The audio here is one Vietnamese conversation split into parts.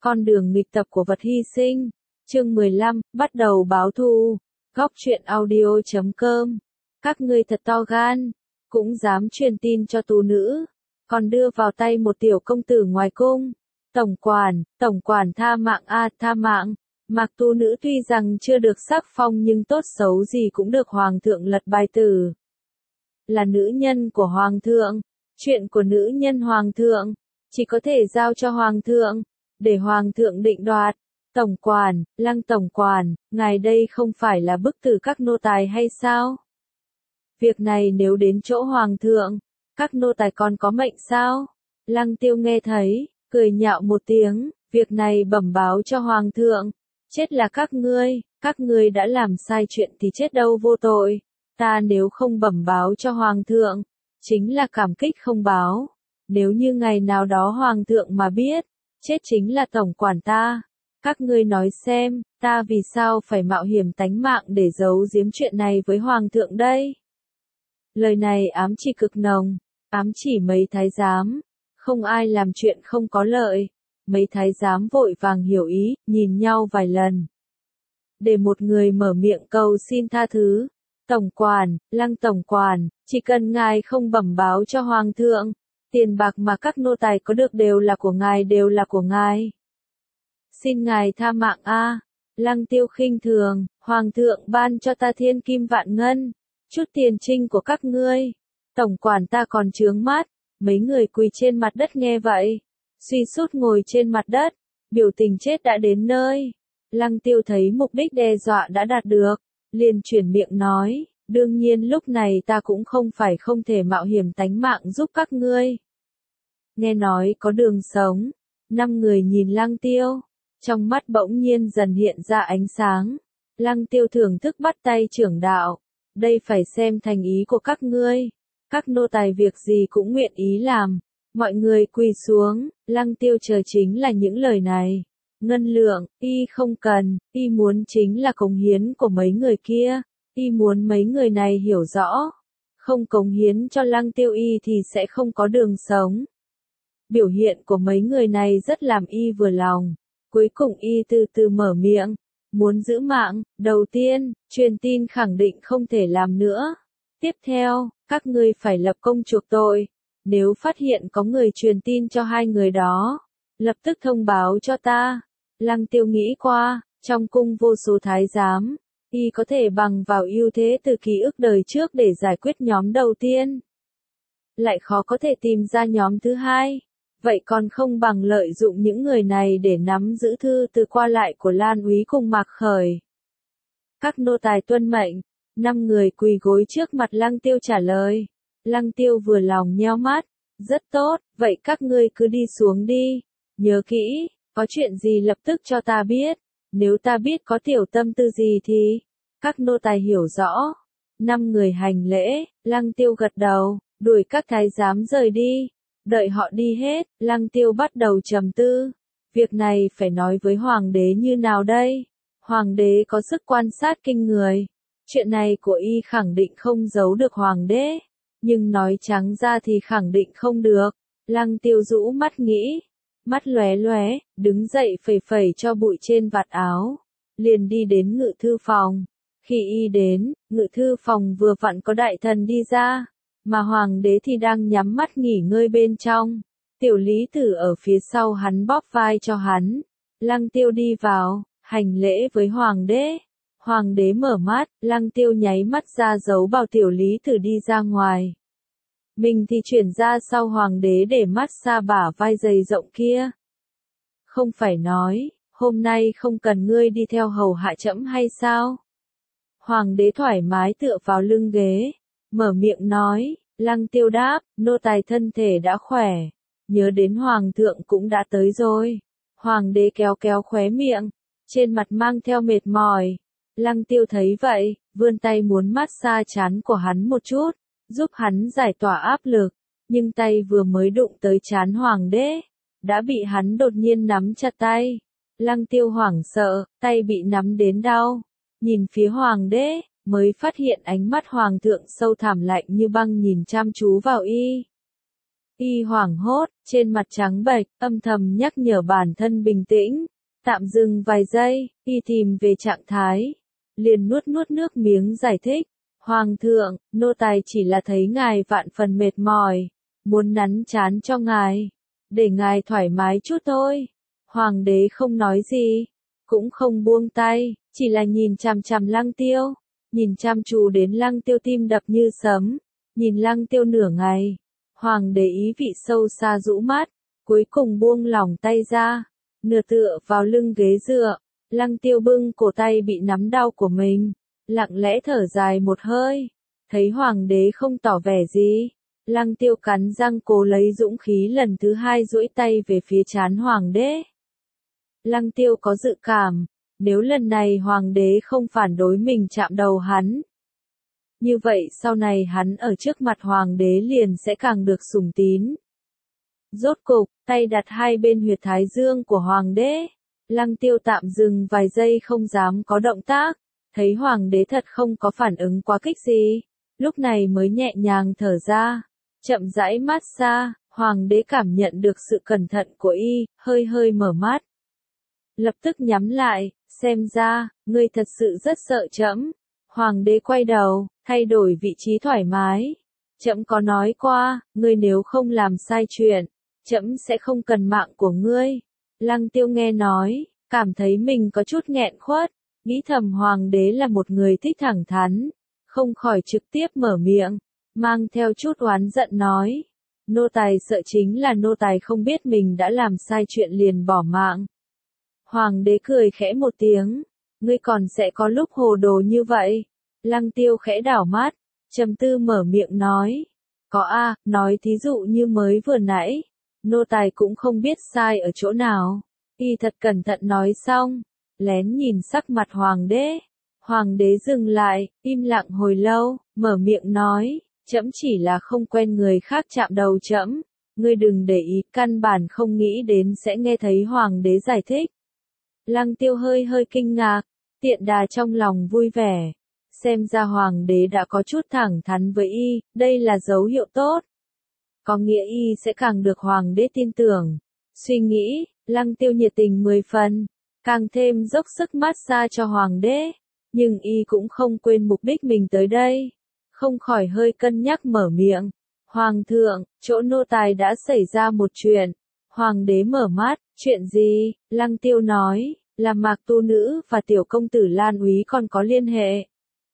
Con đường nghịch tập của vật hy sinh. Chương 15, bắt đầu báo thù. Góc truyện audio.com. Các ngươi thật to gan, cũng dám truyền tin cho tú nữ, còn đưa vào tay một tiểu công tử ngoài cung. Tổng quản tha mạng a, tha mạng. Mạc tú nữ tuy rằng chưa được sắc phong nhưng tốt xấu gì cũng được hoàng thượng lật bài tử. Là nữ nhân của hoàng thượng, chuyện của nữ nhân hoàng thượng chỉ có thể giao cho hoàng thượng, để hoàng thượng định đoạt. Lăng tổng quản, ngài đây không phải là bức tử các nô tài hay sao? Việc này nếu đến chỗ hoàng thượng, các nô tài còn có mệnh sao? Lăng Tiêu nghe thấy, cười nhạo một tiếng, việc này bẩm báo cho hoàng thượng, chết là các ngươi đã làm sai chuyện thì chết đâu vô tội, ta nếu không bẩm báo cho hoàng thượng, chính là cảm kích không báo, nếu như ngày nào đó hoàng thượng mà biết, chết chính là tổng quản ta. Các ngươi nói xem, ta vì sao phải mạo hiểm tánh mạng để giấu giếm chuyện này với hoàng thượng đây? Lời này ám chỉ cực nồng, ám chỉ mấy thái giám, không ai làm chuyện không có lợi. Mấy thái giám vội vàng hiểu ý, nhìn nhau vài lần. Để một người mở miệng cầu xin tha thứ. Lăng tổng quản, chỉ cần ngài không bẩm báo cho hoàng thượng, tiền bạc mà các nô tài có được đều là của ngài. Xin ngài tha mạng a. Lăng Tiêu khinh thường, hoàng thượng ban cho ta thiên kim vạn ngân, chút tiền trinh của các ngươi. Tổng quản ta còn chướng mắt. Mấy người quỳ trên mặt đất nghe vậy, suy sút ngồi trên mặt đất, biểu tình chết đã đến nơi. Lăng Tiêu thấy mục đích đe dọa đã đạt được, liền chuyển miệng nói, đương nhiên lúc này ta cũng không thể mạo hiểm tánh mạng giúp các ngươi. Nghe nói có đường sống, 5 người nhìn Lăng Tiêu, trong mắt bỗng nhiên dần hiện ra ánh sáng. Lăng Tiêu thưởng thức bắt tay trưởng đạo, đây phải xem thành ý của các ngươi. Các nô tài việc gì cũng nguyện ý làm. Mọi người quỳ xuống, Lăng Tiêu chờ chính là những lời này. Ngân lượng, y không cần, y muốn chính là cống hiến của mấy người kia. Y muốn mấy người này hiểu rõ. Không cống hiến cho Lăng Tiêu y thì sẽ không có đường sống. Biểu hiện của mấy người này rất làm y vừa lòng. Cuối cùng y từ từ mở miệng. Muốn giữ mạng, đầu tiên, truyền tin khẳng định không thể làm nữa. Tiếp theo, các ngươi phải lập công chuộc tội. Nếu phát hiện có người truyền tin cho hai người đó, lập tức thông báo cho ta. Lăng Tiêu nghĩ qua, trong cung vô số thái giám, y có thể bằng vào ưu thế từ ký ức đời trước để giải quyết nhóm đầu tiên. Lại khó có thể tìm ra nhóm thứ hai. Vậy còn không bằng lợi dụng những người này để nắm giữ thư từ qua lại của Lan Úy cùng Mạc Khởi. Các nô tài tuân mệnh. 5 người quỳ gối trước mặt Lăng Tiêu trả lời. Lăng Tiêu vừa lòng nheo mắt. Rất tốt, vậy các ngươi cứ đi xuống đi. Nhớ kỹ, có chuyện gì lập tức cho ta biết. Nếu ta biết có tiểu tâm tư gì thì... Các nô tài hiểu rõ. 5 người hành lễ, Lăng Tiêu gật đầu, đuổi các thái giám rời đi. Đợi họ đi hết, Lăng Tiêu bắt đầu trầm tư. Việc này phải nói với hoàng đế như nào đây? Hoàng đế có sức quan sát kinh người. Chuyện này của y khẳng định không giấu được hoàng đế, nhưng nói trắng ra thì khẳng định không được. Lăng Tiêu rũ mắt nghĩ, mắt lóe lóe, đứng dậy phẩy phẩy cho bụi trên vạt áo, liền đi đến ngự thư phòng. Khi y đến, ngự thư phòng vừa vặn có đại thần đi ra, mà hoàng đế thì đang nhắm mắt nghỉ ngơi bên trong. Tiểu Lý Tử ở phía sau hắn bóp vai cho hắn. Lăng Tiêu đi vào, hành lễ với hoàng đế. Hoàng đế mở mắt, Lăng Tiêu nháy mắt ra dấu bảo Tiểu Lý Tử đi ra ngoài. Mình thì chuyển ra sau hoàng đế để mát xa bả vai dày rộng kia. Không phải nói, hôm nay không cần ngươi đi theo hầu hạ trẫm hay sao? Hoàng đế thoải mái tựa vào lưng ghế, mở miệng nói. Lăng Tiêu đáp, nô tài thân thể đã khỏe, nhớ đến hoàng thượng cũng đã tới rồi. Hoàng đế kéo kéo khóe miệng, trên mặt mang theo mệt mỏi. Lăng Tiêu thấy vậy, vươn tay muốn mát xa trán của hắn một chút, giúp hắn giải tỏa áp lực, nhưng tay vừa mới đụng tới trán hoàng đế, đã bị hắn đột nhiên nắm chặt tay. Lăng Tiêu hoảng sợ, tay bị nắm đến đau, nhìn phía hoàng đế, mới phát hiện ánh mắt hoàng thượng sâu thẳm lạnh như băng nhìn chăm chú vào y. Y hoảng hốt, trên mặt trắng bệch, âm thầm nhắc nhở bản thân bình tĩnh. Tạm dừng vài giây, Y tìm về trạng thái. Liền nuốt nuốt nước miếng giải thích. Hoàng thượng, nô tài chỉ là thấy ngài vạn phần mệt mỏi. Muốn nắn chán cho ngài. Để ngài thoải mái chút thôi. Hoàng đế không nói gì. Cũng không buông tay, chỉ là nhìn chằm chằm Lăng Tiêu. Nhìn chăm chú đến Lăng Tiêu tim đập như sấm. Nhìn Lăng Tiêu nửa ngày. Hoàng đế ý vị sâu xa rũ mắt. Cuối cùng buông lỏng tay ra. Nửa tựa vào lưng ghế dựa. Lăng Tiêu bưng cổ tay bị nắm đau của mình. Lặng lẽ thở dài một hơi. Thấy hoàng đế không tỏ vẻ gì. Lăng Tiêu cắn răng cố lấy dũng khí lần thứ hai duỗi tay về phía trán hoàng đế. Lăng Tiêu có dự cảm. Nếu lần này hoàng đế không phản đối mình chạm đầu hắn. Như vậy sau này hắn ở trước mặt hoàng đế liền sẽ càng được sủng tín. Rốt cục, tay đặt hai bên huyệt thái dương của hoàng đế. Lăng Tiêu tạm dừng vài giây không dám có động tác. Thấy hoàng đế thật không có phản ứng quá kích gì. Lúc này mới nhẹ nhàng thở ra. Chậm rãi mát xa, hoàng đế cảm nhận được sự cẩn thận của y, hơi hơi mở mắt. Lập tức nhắm lại, xem ra, ngươi thật sự rất sợ trẫm. Hoàng đế quay đầu, thay đổi vị trí thoải mái. Trẫm có nói qua, ngươi nếu không làm sai chuyện, trẫm sẽ không cần mạng của ngươi. Lăng Tiêu nghe nói, cảm thấy mình có chút nghẹn khuất, nghĩ thầm hoàng đế là một người thích thẳng thắn, không khỏi trực tiếp mở miệng, mang theo chút oán giận nói. Nô tài sợ chính là nô tài không biết mình đã làm sai chuyện liền bỏ mạng. Hoàng đế cười khẽ một tiếng, ngươi còn sẽ có lúc hồ đồ như vậy. Lăng Tiêu khẽ đảo mắt, trầm tư mở miệng nói. Có nói thí dụ như mới vừa nãy, nô tài cũng không biết sai ở chỗ nào. Y thật cẩn thận nói xong, lén nhìn sắc mặt hoàng đế. Hoàng đế dừng lại, im lặng hồi lâu, mở miệng nói, trẫm chỉ là không quen người khác chạm đầu trẫm. Ngươi đừng để ý, căn bản không nghĩ đến sẽ nghe thấy hoàng đế giải thích. Lăng Tiêu hơi hơi kinh ngạc, tiện đà trong lòng vui vẻ. Xem ra hoàng đế đã có chút thẳng thắn với y, đây là dấu hiệu tốt. Có nghĩa y sẽ càng được hoàng đế tin tưởng. Suy nghĩ, Lăng Tiêu nhiệt tình 10 phần, càng thêm dốc sức mát xa cho hoàng đế. Nhưng y cũng không quên mục đích mình tới đây. Không khỏi hơi cân nhắc mở miệng. Hoàng thượng, chỗ nô tài đã xảy ra một chuyện. Hoàng đế mở mắt, chuyện gì? Lăng Tiêu nói, là Mạc Tu Nữ và tiểu công tử Lan Úy còn có liên hệ.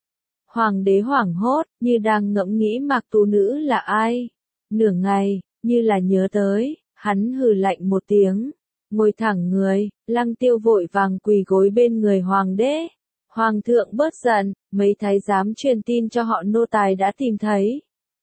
Hoàng đế hoảng hốt, như đang ngẫm nghĩ Mạc Tu Nữ là ai. Nửa ngày, như là nhớ tới, hắn hừ lạnh một tiếng. Ngồi thẳng người, Lăng Tiêu vội vàng quỳ gối bên người hoàng đế. Hoàng thượng bớt giận, mấy thái giám truyền tin cho họ nô tài đã tìm thấy.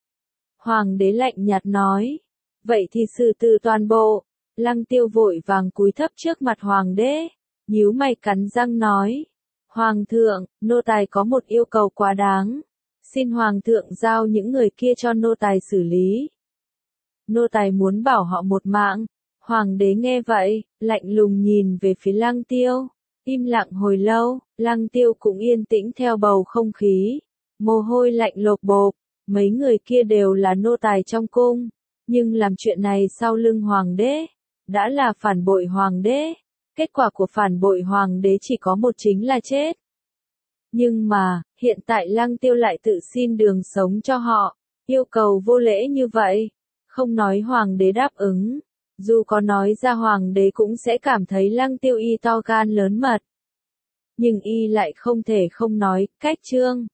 Hoàng đế lạnh nhạt nói, vậy thì xử tử toàn bộ. Lăng Tiêu vội vàng cúi thấp trước mặt hoàng đế, nhíu mày cắn răng nói. Hoàng thượng, nô tài có một yêu cầu quá đáng. Xin hoàng thượng giao những người kia cho nô tài xử lý. Nô tài muốn bảo họ một mạng. Hoàng đế nghe vậy, lạnh lùng nhìn về phía Lăng Tiêu. Im lặng hồi lâu, Lăng Tiêu cũng yên tĩnh theo bầu không khí. Mồ hôi lạnh lộp bộp, mấy người kia đều là nô tài trong cung. Nhưng làm chuyện này sau lưng hoàng đế, đã là phản bội hoàng đế. Kết quả của phản bội hoàng đế chỉ có một chính là chết. Nhưng mà, hiện tại Lăng Tiêu lại tự xin đường sống cho họ. Yêu cầu vô lễ như vậy. Không nói hoàng đế đáp ứng. Dù có nói ra hoàng đế cũng sẽ cảm thấy Lăng Tiêu y to gan lớn mật. Nhưng y lại không thể không nói, cách trương.